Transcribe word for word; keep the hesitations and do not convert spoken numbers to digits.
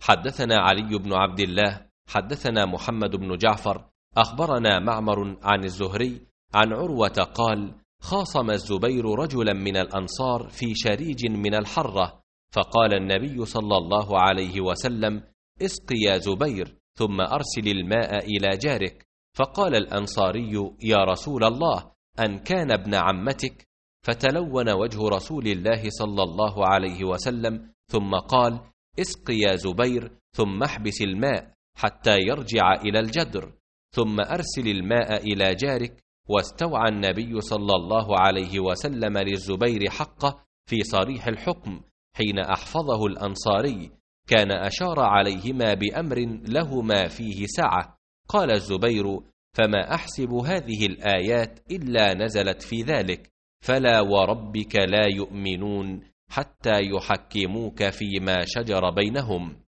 حدثنا علي بن عبد الله حدثنا محمد بن جعفر أخبرنا معمر عن الزهري عن عروة قال: خاصم الزبير رجلا من الأنصار في شريج من الحرة، فقال النبي صلى الله عليه وسلم: اسق يا زبير ثم أرسل الماء إلى جارك. فقال الأنصاري: يا رسول الله، أن كان ابن عمتك؟ فتلون وجه رسول الله صلى الله عليه وسلم، ثم قال: اسق يا زبير ثم احبس الماء حتى يرجع إلى الجدر، ثم أرسل الماء إلى جارك. واستوعى النبي صلى الله عليه وسلم للزبير حقه في صريح الحكم حين أحفظه الأنصاري، كان أشار عليهما بأمر لهما فيه سعة. قال الزبير: فما أحسب هذه الآيات إلا نزلت في ذلك، فلا وربك لا يؤمنون حتى يحكموك فيما شجر بينهم